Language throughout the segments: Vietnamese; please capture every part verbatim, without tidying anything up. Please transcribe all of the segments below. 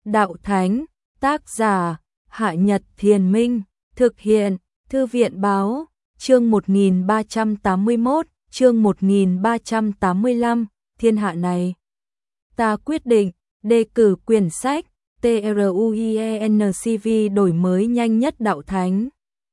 Đạo Thánh, tác giả, Hạ Nhật Thiền Minh, thực hiện, Thư viện Báo, chương một nghìn ba trăm tám mươi mốt, chương một nghìn ba trăm tám mươi lăm, thiên hạ này. Ta quyết định, đề cử quyển sách, TRUIENCV đổi mới nhanh nhất Đạo Thánh.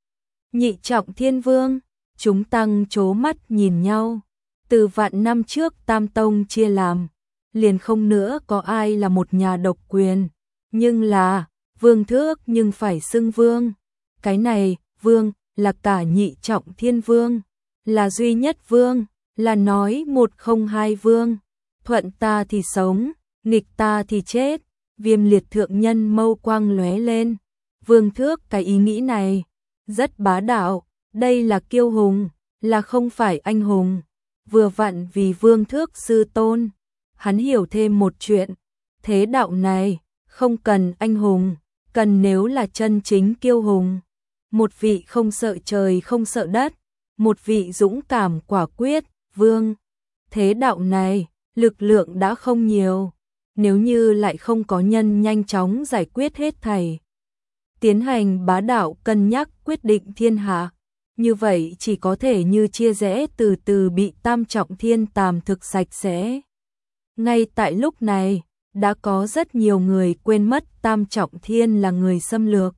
Nhị Trọng Thiên Vương, chúng tăng trố mắt nhìn nhau. Từ vạn năm trước Tam Tông chia làm, liền không nữa có ai là một nhà độc quyền. Nhưng là, vương thước nhưng phải xưng vương. Cái này, vương, là cả Nhị Trọng Thiên Vương, là duy nhất vương, là nói một không hai vương. Thuận ta thì sống, nghịch ta thì chết. Viêm Liệt thượng nhân mâu quang lóe lên. Vương thước cái ý nghĩ này rất bá đạo, đây là kiêu hùng, là không phải anh hùng. Vừa vặn vì vương thước sư tôn, hắn hiểu thêm một chuyện, thế đạo này không cần anh hùng, cần nếu là chân chính kiêu hùng. Một vị không sợ trời không sợ đất, một vị dũng cảm quả quyết, vương. Thế đạo này, lực lượng đã không nhiều, nếu như lại không có nhân nhanh chóng giải quyết hết thảy, tiến hành bá đạo cân nhắc quyết định thiên hạ, như vậy chỉ có thể như chia rẽ từ từ bị Tam Trọng Thiên tàm thực sạch sẽ. Ngay tại lúc này, đã có rất nhiều người quên mất Tam Trọng Thiên là người xâm lược,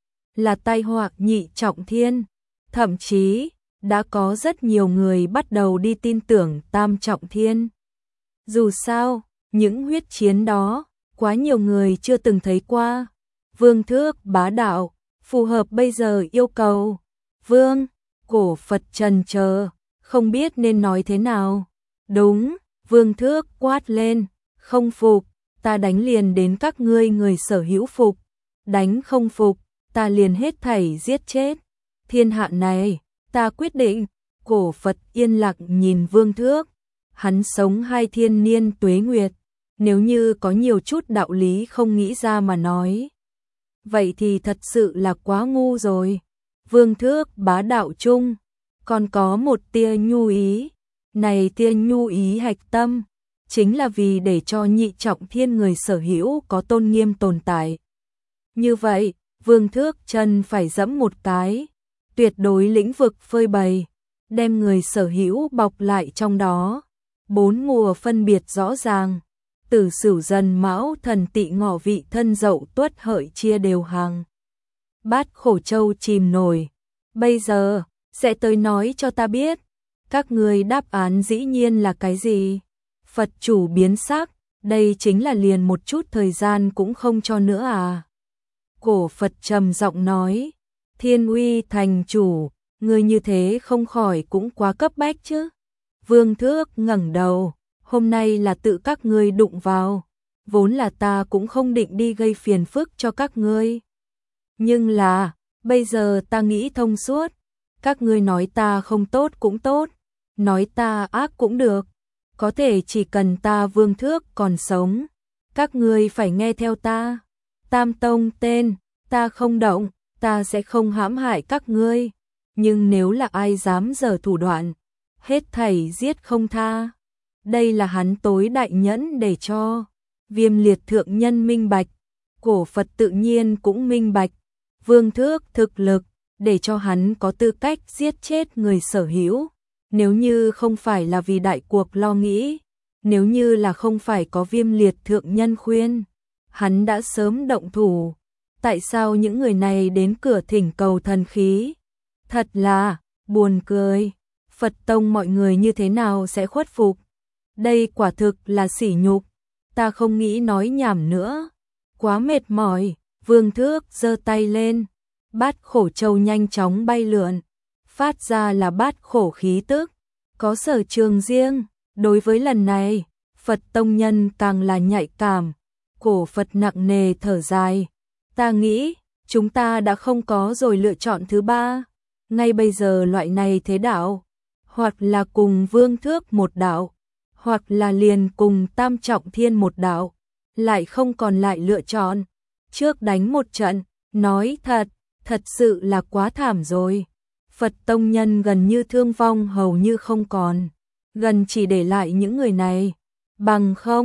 là tai họa Nhị Trọng Thiên, thậm chí đã có rất nhiều người bắt đầu đi tin tưởng Tam Trọng Thiên. Dù sao, những huyết chiến đó, quá nhiều người chưa từng thấy qua. Vương thước bá đạo, phù hợp bây giờ yêu cầu. Vương, cổ Phật trần chờ, không biết nên nói thế nào. Đúng, vương thước quát lên, không phục, ta đánh liền đến các ngươi người sở hữu phục. Đánh không phục, ta liền hết thảy giết chết. Thiên hạ này, ta quyết định. Cổ Phật yên lặng nhìn vương thước. Hắn sống hai thiên niên tuế nguyệt, nếu như có nhiều chút đạo lý không nghĩ ra mà nói, vậy thì thật sự là quá ngu rồi. Vương thước bá đạo chung, còn có một tia nhu ý, này tia nhu ý hạch tâm, chính là vì để cho Nhị Trọng Thiên người sở hữu có tôn nghiêm tồn tại. Như vậy, vương thước chân phải dẫm một cái, tuyệt đối lĩnh vực phơi bày, đem người sở hữu bọc lại trong đó. Bốn mùa phân biệt rõ ràng, Tử Sửu Dần Mão Thần Tỵ Ngọ Vị Thân Dậu Tuất Hợi chia đều hàng. Bát Khổ Châu chìm nổi. Bây giờ, sẽ tới nói cho ta biết, các người đáp án dĩ nhiên là cái gì? Phật chủ biến sắc, đây chính là liền một chút thời gian cũng không cho nữa à? Cổ Phật trầm giọng nói, Thiên Uy thành chủ, người như thế không khỏi cũng quá cấp bách chứ? Vương thước ngẩng đầu, hôm nay là tự các ngươi đụng vào, vốn là ta cũng không định đi gây phiền phức cho các ngươi. Nhưng là, bây giờ ta nghĩ thông suốt, các ngươi nói ta không tốt cũng tốt, nói ta ác cũng được, có thể chỉ cần ta vương thước còn sống, các ngươi phải nghe theo ta. Tam Tông tên, ta không động, ta sẽ không hãm hại các ngươi, nhưng nếu là ai dám giở thủ đoạn, hết thảy giết không tha. Đây là hắn tối đại nhẫn để cho Viêm Liệt thượng nhân minh bạch, cổ Phật tự nhiên cũng minh bạch. Vương thước thực lực, để cho hắn có tư cách giết chết người sở hữu. Nếu như không phải là vì đại cuộc lo nghĩ, nếu như là không phải có Viêm Liệt thượng nhân khuyên, hắn đã sớm động thủ. Tại sao những người này đến cửa thỉnh cầu thần khí? Thật là buồn cười. Phật tông mọi người như thế nào sẽ khuất phục? Đây quả thực là sỉ nhục. Ta không nghĩ nói nhảm nữa, quá mệt mỏi. Vương thước giơ tay lên, Bát Khổ Châu nhanh chóng bay lượn, phát ra là bát khổ khí tức, có sở trường riêng. Đối với lần này, Phật tông nhân càng là nhạy cảm. Cổ Phật nặng nề thở dài, ta nghĩ chúng ta đã không có rồi lựa chọn thứ ba. Ngay bây giờ loại này thế đạo, hoặc là cùng vương thước một đạo, hoặc là liền cùng Tam Trọng Thiên một đạo, lại không còn lại lựa chọn. Trước đánh một trận, nói thật, thật sự là quá thảm rồi. Phật tông nhân gần như thương vong hầu như không còn, gần chỉ để lại những người này. Bằng không,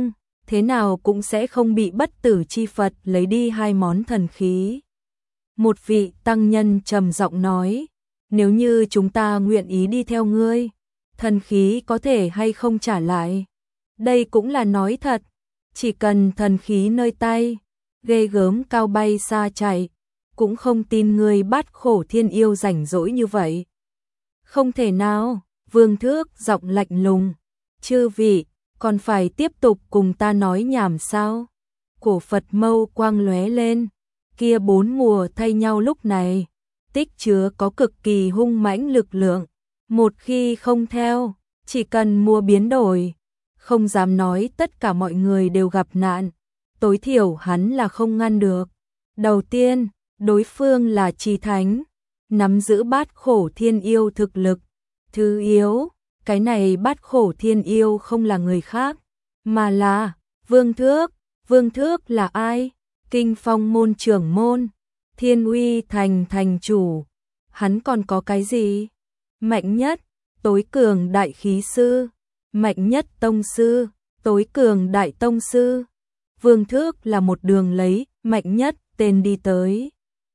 thế nào cũng sẽ không bị bất tử chi Phật lấy đi hai món thần khí. Một vị tăng nhân trầm giọng nói, nếu như chúng ta nguyện ý đi theo ngươi, thần khí có thể hay không trả lại? Đây cũng là nói thật, chỉ cần thần khí nơi tay, ghê gớm cao bay xa chạy, cũng không tin ngươi bắt khổ thiên yêu rảnh rỗi như vậy. Không thể nào, Vương Thước giọng lạnh lùng, chư vị, còn phải tiếp tục cùng ta nói nhảm sao? Cổ Phật mâu quang lóe lên, kia bốn mùa thay nhau lúc này, tích chứa có cực kỳ hung mãnh lực lượng, một khi không theo, chỉ cần mùa biến đổi, không dám nói tất cả mọi người đều gặp nạn, tối thiểu hắn là không ngăn được. Đầu tiên, đối phương là Trì Thánh, nắm giữ bát khổ thiên yêu thực lực. Thứ yếu, cái này bát khổ thiên yêu không là người khác, mà là Vương Thước. Vương Thước là ai? Kinh Phong môn trưởng môn, Thiên Uy thành thành chủ. Hắn còn có cái gì? Mạnh nhất, tối cường đại khí sư, mạnh nhất tông sư, tối cường đại tông sư. Vương Thước là một đường lấy mạnh nhất tên đi tới.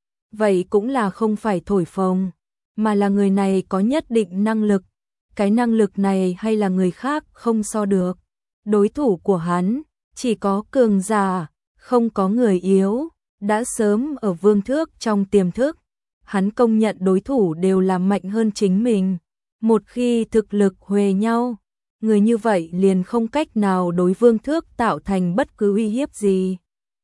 Vậy cũng là không phải thổi phồng, mà là người này có nhất định năng lực. Cái năng lực này hay là người khác không so được. Đối thủ của hắn chỉ có cường giả, không có người yếu. Đã sớm ở Vương Thước trong tiềm thức, hắn công nhận đối thủ đều là mạnh hơn chính mình. Một khi thực lực huề nhau, người như vậy liền không cách nào đối Vương Thước tạo thành bất cứ uy hiếp gì.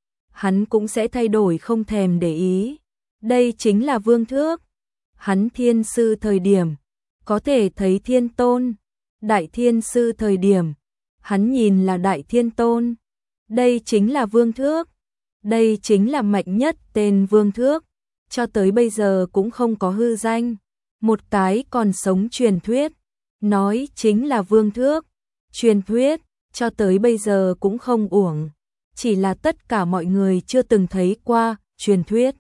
Hắn cũng sẽ thay đổi không thèm để ý. Đây chính là Vương Thước. Hắn thiên sư thời điểm, có thể thấy thiên tôn. Đại thiên sư thời điểm, hắn nhìn là đại thiên tôn. Đây chính là Vương Thước. Đây chính là mạnh nhất tên Vương Thước. Cho tới bây giờ cũng không có hư danh. Một cái còn sống truyền thuyết, nói chính là Vương Thước. Truyền thuyết, cho tới bây giờ cũng không uổng. Chỉ là tất cả mọi người chưa từng thấy qua truyền thuyết.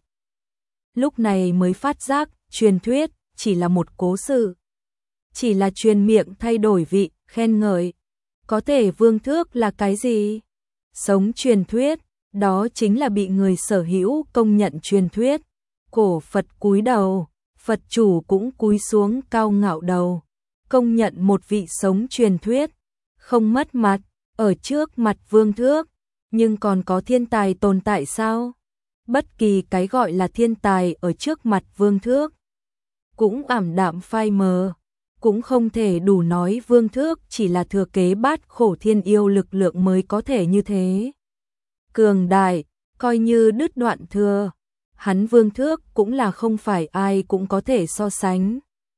Lúc này mới phát giác, truyền thuyết chỉ là một cố sự. Chỉ là truyền miệng thay đổi vị, khen ngợi. Có thể Vương Thước là cái gì? Sống truyền thuyết, đó chính là bị người sở hữu công nhận truyền thuyết. Cổ Phật cúi đầu, Phật chủ cũng cúi xuống cao ngạo đầu. Công nhận một vị sống truyền thuyết, không mất mặt, ở trước mặt Vương Thước. Nhưng còn có thiên tài tồn tại sao? Bất kỳ cái gọi là thiên tài ở trước mặt Vương Thước cũng ảm đạm phai mờ, cũng không thể đủ nói Vương Thước chỉ là thừa kế bát khổ thiên yêu lực lượng mới có thể như thế. Cường đại, coi như đứt đoạn thừa, hắn Vương Thước cũng là không phải ai cũng có thể so sánh.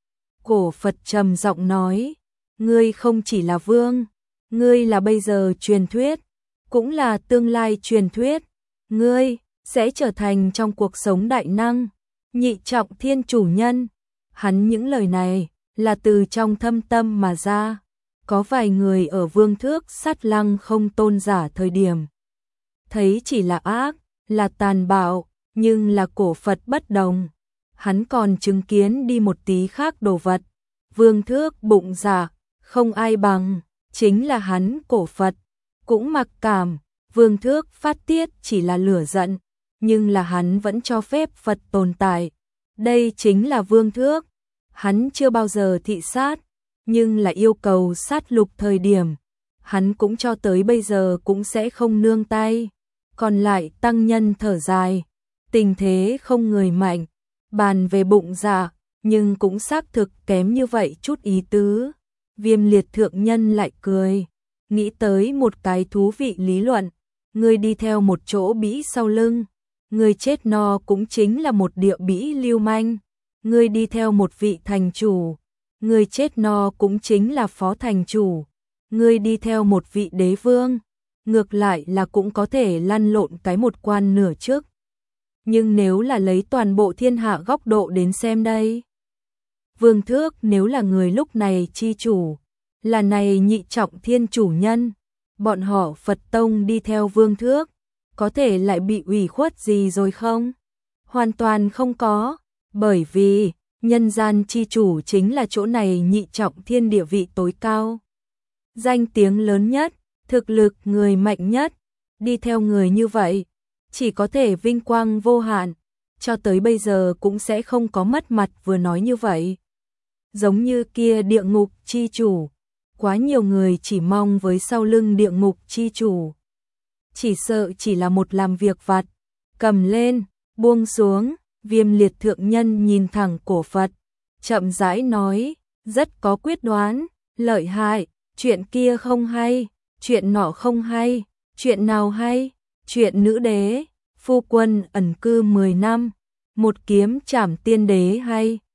Cổ Phật trầm giọng nói, ngươi không chỉ là vương, ngươi là bây giờ truyền thuyết, cũng là tương lai truyền thuyết, ngươi sẽ trở thành trong cuộc sống đại năng, nhị trọng thiên chủ nhân. Hắn những lời này là từ trong thâm tâm mà ra. Có vài người ở Vương Thước sát lăng không tôn giả thời điểm, thấy chỉ là ác, là tàn bạo, nhưng là Cổ Phật bất đồng. Hắn còn chứng kiến đi một tí khác đồ vật. Vương Thước bụng dạ, không ai bằng, chính là hắn Cổ Phật. Cũng mặc cảm, Vương Thước phát tiết chỉ là lửa giận, nhưng là hắn vẫn cho phép Phật tồn tại. Đây chính là Vương Thước. Hắn chưa bao giờ thị sát, nhưng là yêu cầu sát lục thời điểm, hắn cũng cho tới bây giờ cũng sẽ không nương tay. Còn lại tăng nhân thở dài, tình thế không người mạnh, bàn về bụng dạ, nhưng cũng xác thực kém như vậy chút ý tứ. Viêm Liệt thượng nhân lại cười, nghĩ tới một cái thú vị lý luận, người đi theo một chỗ bĩ sau lưng, người chết no cũng chính là một địa bĩ lưu manh. Người đi theo một vị thành chủ, người chết no cũng chính là phó thành chủ. Người đi theo một vị đế vương, ngược lại là cũng có thể lăn lộn cái một quan nửa trước. Nhưng nếu là lấy toàn bộ thiên hạ góc độ đến xem đây, Vương Thước nếu là người lúc này chi chủ, là này nhị trọng thiên chủ nhân, bọn họ Phật tông đi theo Vương Thước, có thể lại bị ủy khuất gì rồi không? Hoàn toàn không có. Bởi vì, nhân gian chi chủ chính là chỗ này nhị trọng thiên địa vị tối cao. Danh tiếng lớn nhất, Thực lực người mạnh nhất, đi theo người như vậy, chỉ có thể vinh quang vô hạn, cho tới bây giờ cũng sẽ không có mất mặt vừa nói như vậy. Giống như kia địa ngục chi chủ, quá nhiều người chỉ mong với sau lưng địa ngục chi chủ. Chỉ sợ chỉ là một làm việc vặt, cầm lên, buông xuống, Viêm Liệt thượng nhân nhìn thẳng cổ Phật, chậm rãi nói, rất có quyết đoán, lợi hại, chuyện kia không hay, chuyện nọ không hay, chuyện nào hay, chuyện nữ đế, phu quân ẩn cư mười năm, một kiếm trảm tiên đế hay.